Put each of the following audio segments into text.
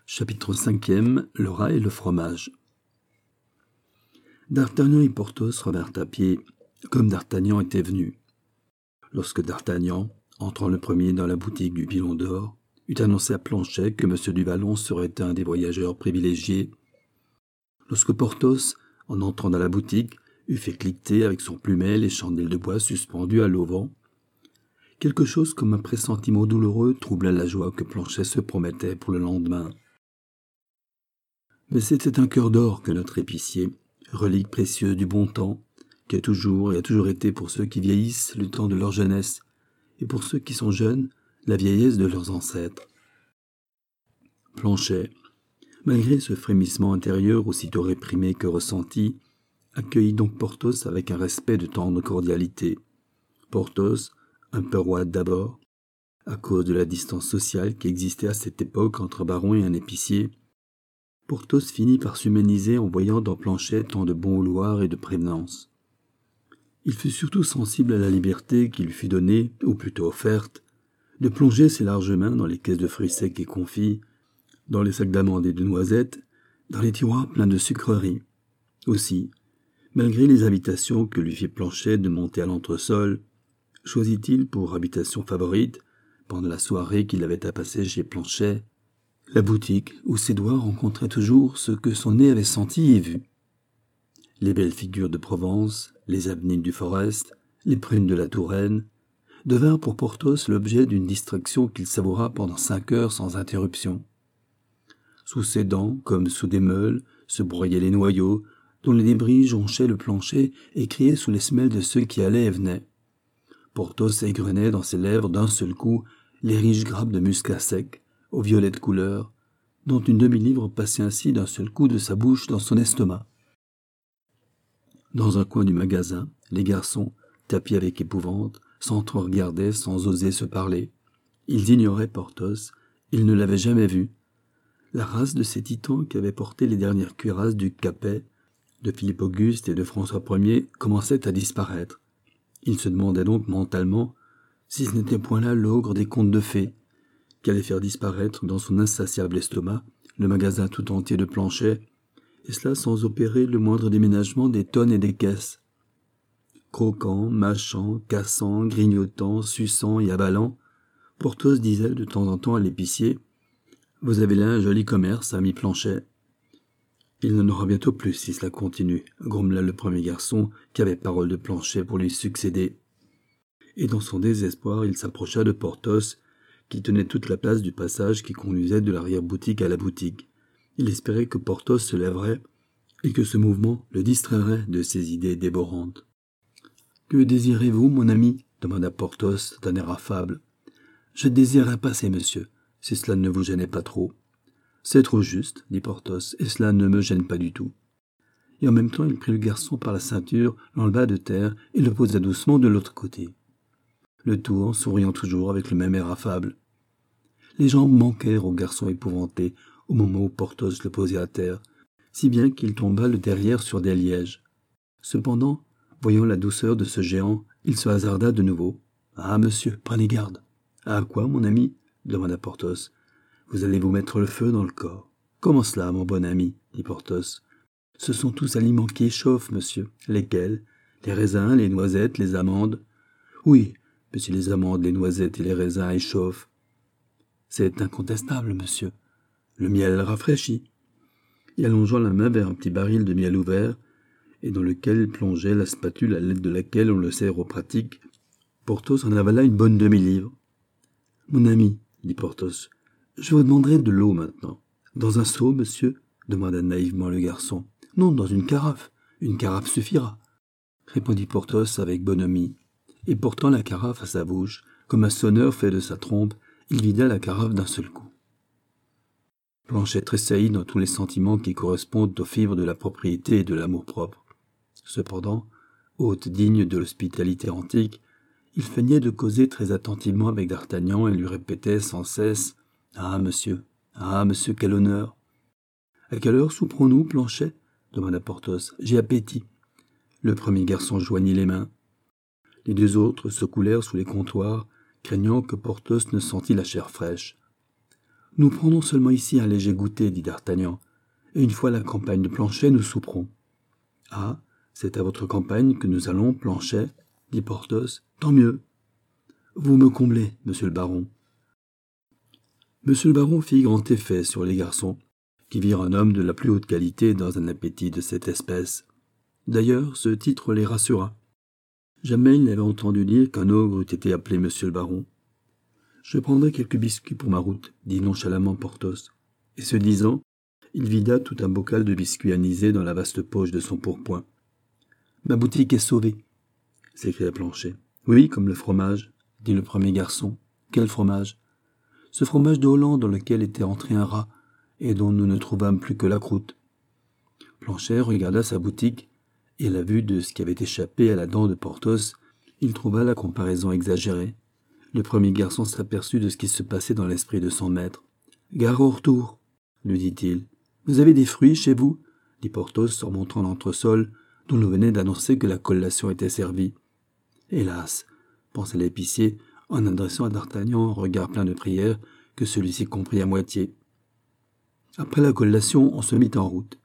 Chapitre 5e. Le rat et le fromage. D'Artagnan et Porthos revinrent à pied, comme d'Artagnan était venu. Lorsque d'Artagnan, entrant le premier dans la boutique du Pilon d'Or, eut annoncé à Planchet que M. du Vallon serait un des voyageurs privilégiés, lorsque Porthos, en entrant dans la boutique, eut fait cliqueter avec son plumet les chandelles de bois suspendues à l'auvent, quelque chose comme un pressentiment douloureux troubla la joie que Planchet se promettait pour le lendemain. Mais c'était un cœur d'or que notre épicier, relique précieuse du bon temps, qui a toujours et a toujours été pour ceux qui vieillissent le temps de leur jeunesse, et pour ceux qui sont jeunes, la vieillesse de leurs ancêtres. Planchet, malgré ce frémissement intérieur aussitôt réprimé que ressenti, accueillit donc Porthos avec un respect de tendre cordialité. Porthos, un peu roide d'abord, à cause de la distance sociale qui existait à cette époque entre un baron et un épicier, Porthos finit par s'humaniser en voyant dans Planchet tant de bon vouloir et de prévenance. Il fut surtout sensible à la liberté qui lui fut donnée, ou plutôt offerte, de plonger ses larges mains dans les caisses de fruits secs et confits, dans les sacs d'amandes et de noisettes, dans les tiroirs pleins de sucreries. Aussi, malgré les invitations que lui fit Planchet de monter à l'entresol, choisit-il pour habitation favorite, pendant la soirée qu'il avait à passer chez Planchet, la boutique où ses doigts rencontraient toujours ce que son nez avait senti et vu. Les belles figures de Provence, les abnines du Forest, les prunes de la Touraine, devinrent pour Porthos l'objet d'une distraction qu'il savoura pendant 5 heures sans interruption. Sous ses dents, comme sous des meules, se broyaient les noyaux, dont les débris jonchaient le plancher et criaient sous les semelles de ceux qui allaient et venaient. Porthos égrenait dans ses lèvres d'un seul coup les riches grappes de muscat sec, aux violettes couleurs, dont une demi-livre passait ainsi d'un seul coup de sa bouche dans son estomac. Dans un coin du magasin, les garçons, tapis avec épouvante, s'entre-regardaient sans oser se parler. Ils ignoraient Porthos, ils ne l'avaient jamais vu. La race de ces titans qui avaient porté les dernières cuirasses du Capet, de Philippe Auguste et de François Ier, commençait à disparaître. Ils se demandaient donc mentalement si ce n'était point là l'ogre des contes de fées, qui allait faire disparaître dans son insatiable estomac le magasin tout entier de Planchet, et cela sans opérer le moindre déménagement des tonnes et des caisses. Croquant, mâchant, cassant, grignotant, suçant et avalant, Porthos disait de temps en temps à l'épicier « Vous avez là un joli commerce, ami Planchet. » « Il n'en aura bientôt plus si cela continue, » grommela le premier garçon qui avait parole de Planchet pour lui succéder. Et dans son désespoir, il s'approcha de Porthos, qui tenait toute la place du passage qui conduisait de l'arrière-boutique à la boutique. Il espérait que Porthos se lèverait et que ce mouvement le distrairait de ses idées dévorantes. « Que désirez-vous, mon ami ?» demanda Porthos d'un air affable. « Je désirerais passer, monsieur, si cela ne vous gênait pas trop. »« C'est trop juste, » dit Porthos, « et cela ne me gêne pas du tout. » Et en même temps, il prit le garçon par la ceinture, l'enleva de terre et le posa doucement de l'autre côté. Le tout en souriant toujours avec le même air affable. Les jambes manquèrent au garçon épouvanté au moment où Porthos le posait à terre, si bien qu'il tomba le derrière sur des lièges. Cependant, voyant la douceur de ce géant, il se hasarda de nouveau. « Ah, monsieur, prenez garde. »« Ah, quoi, mon ami ?» demanda Porthos. « Vous allez vous mettre le feu dans le corps. »« Comment cela, mon bon ami ?» dit Porthos. « Ce sont tous aliments qui échauffent, monsieur. Lesquels ? Les raisins, les noisettes, les amandes. »« Oui, mais si les amandes, les noisettes et les raisins échauffent. »« C'est incontestable, monsieur. Le miel rafraîchit. » Et allongeant la main vers un petit baril de miel ouvert, et dans lequel il plongeait la spatule à l'aide de laquelle on le sert aux pratiques, Porthos en avala une bonne demi-livre. « Mon ami, » dit Porthos, « je vous demanderai de l'eau maintenant. »« Dans un seau, monsieur ?» demanda naïvement le garçon. « Non, dans une carafe. Une carafe suffira, » répondit Porthos avec bonhomie. Et portant la carafe à sa bouche, comme un sonneur fait de sa trompe, il vida la carafe d'un seul coup. Planchet tressaillit dans tous les sentiments qui correspondent aux fibres de la propriété et de l'amour-propre. Cependant, hôte digne de l'hospitalité antique, il feignait de causer très attentivement avec d'Artagnan et lui répétait sans cesse « Ah, monsieur, quel honneur !»« À quelle heure souperons-nous, Planchet ?» demanda Porthos. « J'ai appétit. » Le premier garçon joignit les mains. Les deux autres se coulèrent sous les comptoirs, craignant que Porthos ne sentît la chair fraîche. « Nous prendrons seulement ici un léger goûter, dit d'Artagnan, et une fois la campagne de Planchet, nous souperons. Ah, c'est à votre campagne que nous allons, Planchet, dit Porthos. Tant mieux. Vous me comblez, monsieur le baron. Monsieur le baron fit grand effet sur les garçons, qui virent un homme de la plus haute qualité dans un appétit de cette espèce. D'ailleurs, ce titre les rassura. Jamais ils n'avaient entendu dire qu'un ogre eût été appelé monsieur le baron. Je prendrai quelques biscuits pour ma route, dit nonchalamment Porthos. Et ce disant, il vida tout un bocal de biscuits anisés dans la vaste poche de son pourpoint. Ma boutique est sauvée, s'écria Planchet. Oui, comme le fromage, dit le premier garçon. Quel fromage? Ce fromage de Hollande dans lequel était entré un rat, et dont nous ne trouvâmes plus que la croûte. Planchet regarda sa boutique, et à la vue de ce qui avait échappé à la dent de Porthos, il trouva la comparaison exagérée. Le premier garçon s'aperçut de ce qui se passait dans l'esprit de son maître. « Gare au retour, lui dit-il. Vous avez des fruits chez vous? Dit Porthos en montrant l'entresol, dont l'on venait d'annoncer que la collation était servie. Hélas, pensa l'épicier, en adressant à D'Artagnan un regard plein de prière que celui-ci comprit à moitié. Après la collation, on se mit en route.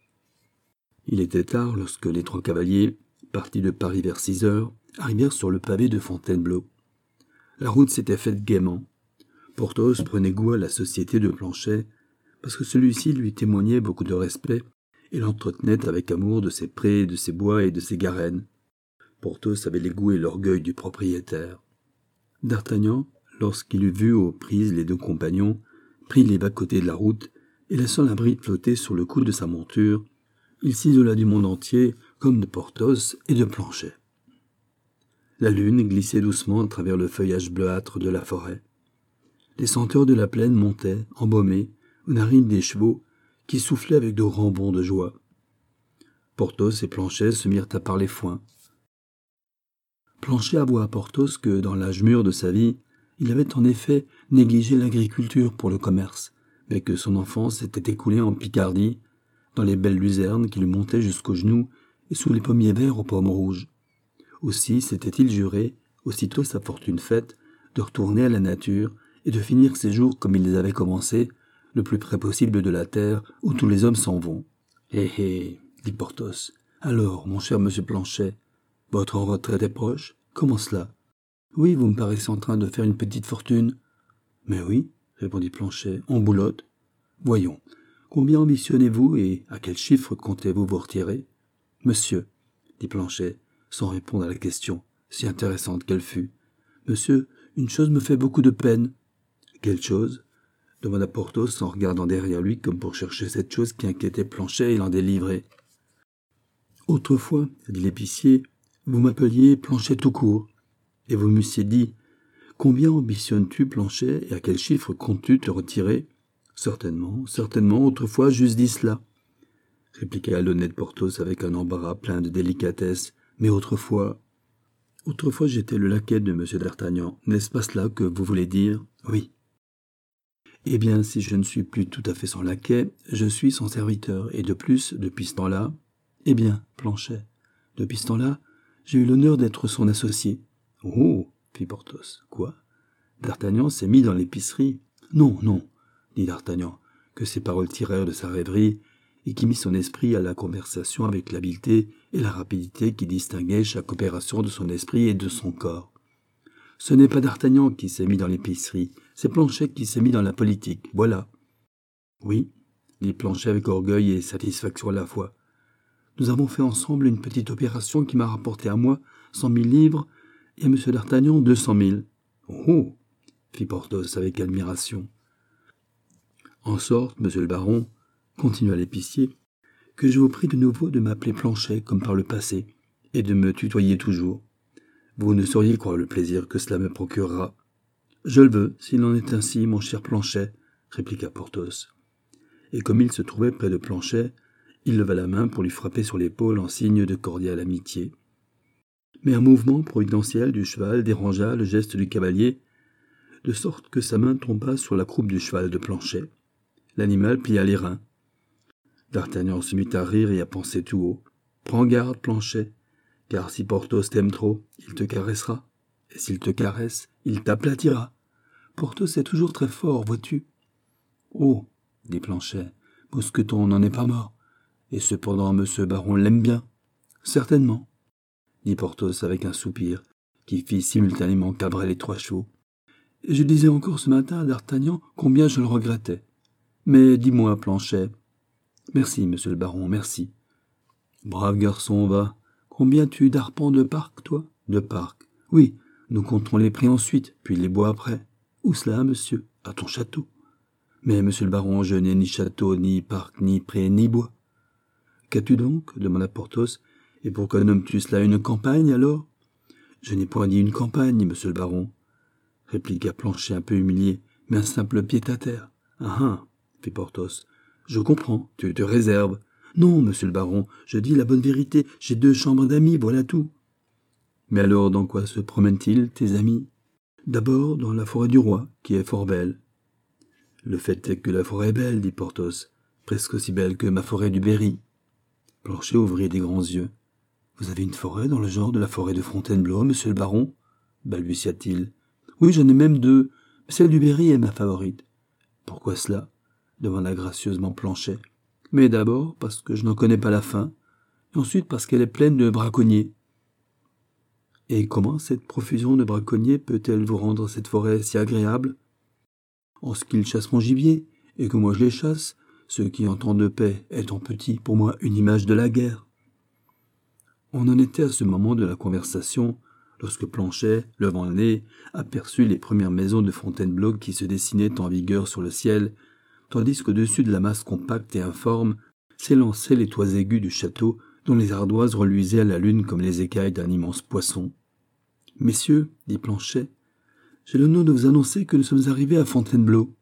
Il était tard lorsque les 3 cavaliers, partis de Paris vers 6 heures, arrivèrent sur le pavé de Fontainebleau. La route s'était faite gaiement. Porthos prenait goût à la société de Planchet, parce que celui-ci lui témoignait beaucoup de respect et l'entretenait avec amour de ses prés, de ses bois et de ses garennes. Porthos avait les goûts et l'orgueil du propriétaire. D'Artagnan, lorsqu'il eut vu aux prises les 2 compagnons, prit les bas-côtés de la route et laissant la bride flotter sur le coude de sa monture, il s'isola du monde entier comme de Porthos et de Planchet. La lune glissait doucement à travers le feuillage bleuâtre de la forêt. Les senteurs de la plaine montaient, embaumées, aux narines des chevaux, qui soufflaient avec de grands bonds de joie. Porthos et Planchet se mirent à parler foin. Planchet avoua à Porthos que, dans l'âge mûr de sa vie, il avait en effet négligé l'agriculture pour le commerce, mais que son enfance s'était écoulée en Picardie, dans les belles luzernes qui lui montaient jusqu'aux genoux et sous les pommiers verts aux pommes rouges. Aussi s'était-il juré, aussitôt sa fortune faite, de retourner à la nature et de finir ses jours comme il les avait commencés, le plus près possible de la terre où tous les hommes s'en vont. « Hé hé !» dit Porthos. « Alors, mon cher monsieur Planchet, votre retraite est proche? Comment cela? Oui, vous me paraissez en train de faire une petite fortune. »« Mais oui, » répondit Planchet, « en boulotte. Voyons, combien ambitionnez-vous et à quel chiffre comptez-vous vous retirer ?»« Monsieur, » dit Planchet, sans répondre à la question, si intéressante qu'elle fût. « Monsieur, une chose me fait beaucoup de peine. »« Quelle chose ?» demanda Porthos en regardant derrière lui comme pour chercher cette chose qui inquiétait Planchet et l'en délivrer. « Autrefois, dit l'épicier, vous m'appeliez Planchet tout court, et vous m'eussiez dit « Combien ambitionnes-tu, Planchet, et à quel chiffre comptes-tu te retirer ?»« Certainement, autrefois j'eusse dit cela, » répliqua l'honnête Porthos avec un embarras plein de délicatesse. « Mais autrefois j'étais le laquais de M. d'Artagnan, n'est-ce pas cela que vous voulez dire ?»« Oui. » « Eh bien, si je ne suis plus tout à fait son laquais, je suis son serviteur, et de plus, depuis ce temps-là... »« Eh bien, Planchet, depuis ce temps-là, j'ai eu l'honneur d'être son associé. »« Oh !» fit Porthos. « Quoi ? D'Artagnan s'est mis dans l'épicerie ?»« Non, dit d'Artagnan, que ces paroles tirèrent de sa rêverie, et qui mit son esprit à la conversation avec l'habileté et la rapidité qui distinguaient chaque opération de son esprit et de son corps. « Ce n'est pas d'Artagnan qui s'est mis dans l'épicerie, c'est Planchet qui s'est mis dans la politique, voilà. »« Oui, » dit Planchet avec orgueil et satisfaction à la fois. « Nous avons fait ensemble une petite opération qui m'a rapporté à moi 100 000 livres et à M. d'Artagnan 200 000. »« Oh !» fit Porthos avec admiration. « En sorte, monsieur le baron, continua l'épicier, que je vous prie de nouveau de m'appeler Planchet comme par le passé, et de me tutoyer toujours. Vous ne sauriez croire le plaisir que cela me procurera. »« Je le veux, s'il en est ainsi, mon cher Planchet, » répliqua Porthos. Et comme il se trouvait près de Planchet, il leva la main pour lui frapper sur l'épaule en signe de cordiale amitié. Mais un mouvement providentiel du cheval dérangea le geste du cavalier, de sorte que sa main tomba sur la croupe du cheval de Planchet. L'animal plia les reins. D'Artagnan se mit à rire et à penser tout haut. « Prends garde, Planchet, car si Porthos t'aime trop, il te caressera. Et s'il te caresse, il t'aplatira. Porthos est toujours très fort, vois-tu. » Oh, dit Planchet, Mousqueton n'en est pas mort. Et cependant, monsieur le baron l'aime bien. Certainement, dit Porthos avec un soupir, qui fit simultanément cabrer les 3 chevaux. Et je disais encore ce matin à d'Artagnan combien je le regrettais. Mais dis-moi, Planchet. Merci, monsieur le baron, merci. Brave garçon, va. Combien tu d'arpents de parc, toi? De parc. Oui, nous compterons les prix ensuite, puis les bois après. Où cela, monsieur? À ton château. Mais, monsieur le baron, je n'ai ni château, ni parc, ni pré, ni bois. Qu'as-tu donc? Demanda Porthos. Et pourquoi nommes-tu cela une campagne, alors? Je n'ai point dit une campagne, monsieur le baron, répliqua Planchet un peu humilié, mais un simple pied-à-terre. Ah ah, fit Porthos. Je comprends, tu te réserves. Non, monsieur le baron, je dis la bonne vérité, j'ai 2 chambres d'amis, voilà tout. Mais alors, dans quoi se promènent-ils, tes amis? D'abord, dans la forêt du roi, qui est fort belle. Le fait est que la forêt est belle, dit Porthos, presque aussi belle que ma forêt du Berry. Planchet ouvrit des grands yeux. Vous avez une forêt dans le genre de la forêt de Fontainebleau, monsieur le baron? Balbutia-t-il. Oui, j'en ai même 2, mais celle du Berry est ma favorite. Pourquoi cela? Demanda gracieusement Planchet. Mais d'abord parce que je n'en connais pas la fin, et ensuite parce qu'elle est pleine de braconniers. Et comment cette profusion de braconniers peut-elle vous rendre cette forêt si agréable? En ce qu'ils chassent mon gibier, et que moi je les chasse, ce qui en temps de paix est en petit pour moi une image de la guerre. On en était à ce moment de la conversation, lorsque Planchet, levant le nez, aperçut les premières maisons de Fontainebleau qui se dessinaient en vigueur sur le ciel, tandis qu'au-dessus de la masse compacte et informe s'élançaient les toits aigus du château dont les ardoises reluisaient à la lune comme les écailles d'un immense poisson. « Messieurs, dit Planchet, j'ai l'honneur de vous annoncer que nous sommes arrivés à Fontainebleau.